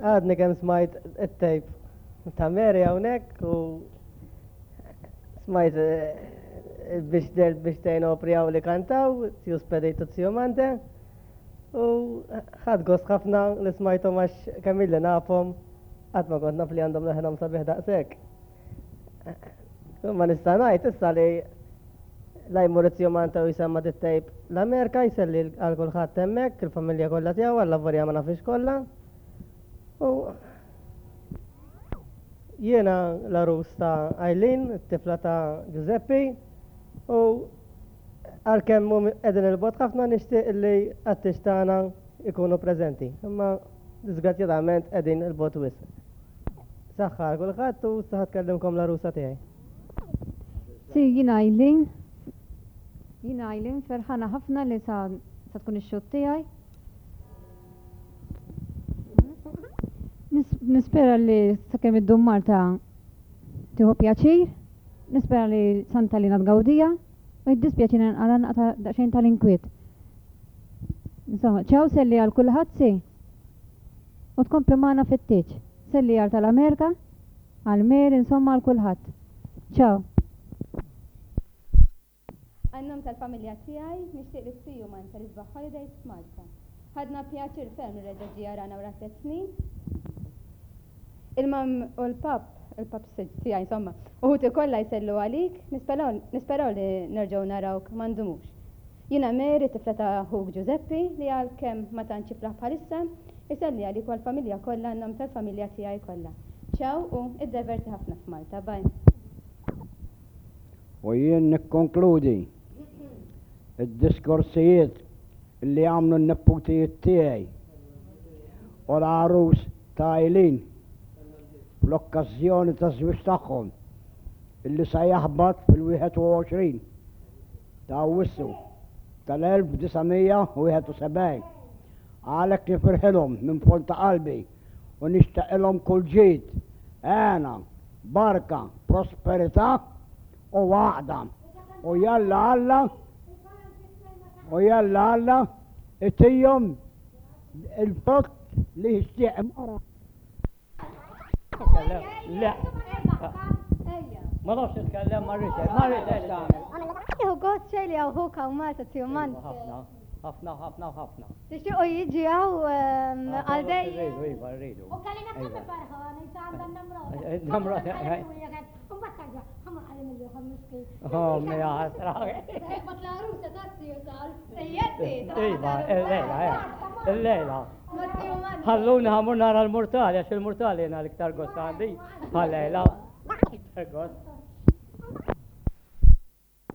Għadni kem smajt it-tejp ta' Mary hawnhekk u smajt biex tejn opri għaw li kantaw, tiju spedejtu tiju mante u ħad gost ħafna li smajtom għax kamilli nafhom għad ma kont naf li għandhom leħnom sabiħ daqshekk. Ma nista' ngħid issa li la jmur tiju mante u jisemma it-tejp l-Amerika jselli għal kulħadd hemmhekk, il-familja kollha tiegħu għall-lavorja ma nafix kollha. U jiena l-arus ta' Eileen, it-tifla ta' Giuseppe, u għalkemm hum qegħdin il-bot ħafna nixtieq li għattix tagħna ikunu preżenti. Imma disgrazzjatament qegħdin il-bot wisq. Saħħa għal kulħadd u issa ħadkellimkom l-arusa tiegħi. Si, jiena Eileen ferħana ħafna li sa tkun ix-xogħol tiegħi. Nispera li sakemm id-dum Malta tieħu pjaċir, nispera li Santa Lina tgawdija u jiddispjaċina nqara naqta' daqsxejn tal-inkwiet. Insomma, ċaw selli għal kulħadd si u tkompli magħna fit-tieġ. Selli għal tal-Amerika, għal Mer, insomma għal kulħadd. ċaw. Għannom tal-familja tiegħi nixtieq li ssiju man tal-isbaħ holidays f'Malta. Ħadna pjaċir ferm nirreġa' ġi jarana wara 3 snin. Il-mam u l-pap tiegħi insomma, uħut ikollha jsellu għalik, nisperaw li nerġgħu narawk m'għandumux. Jiena Mary tifla ta' ħuk Giuseppe li għalkemm ma tantx iflaħ bħalissa, iselli għalik u l-familja kollha għandhom tal-familja tiegħi kollha. Ċaw u iddeverti ħafna f'Malta, baj. U jien nikkonkludi id-diskorsijiet li għamlu n-nipputijiet tiegħi u l-għarus ta' Eileen fl-okkażjoni ta' żwieġ tagħhom illi se jaħbad fil-21 ta' Awwissu tal-1971. Għalhekk nifirħilhom minn fond ta' qalbi u nishtaqilhom kull ġid, għena, barka, prosperità u għaqda. U jalla Alla itijhom il-frott li jixtieq mara. لا ما نعرفش نتكلم مرتين Iħu għod ċeli għaw hu kawmata tjuman. ħafna. Tixtiqu jiġi għaw għaldej. Rridu. U kalina kħammi farħu, għana jisanda n-namrot. Namrot, Umbattaġa, ħamma għalim اللي خمسكي. يا عسراء. بطل عروسة تاسي وصار. الليلة خلونا همر نرى المرتال، يا شو المرتال هنا الكتار قص عندي. هالليلة. قص.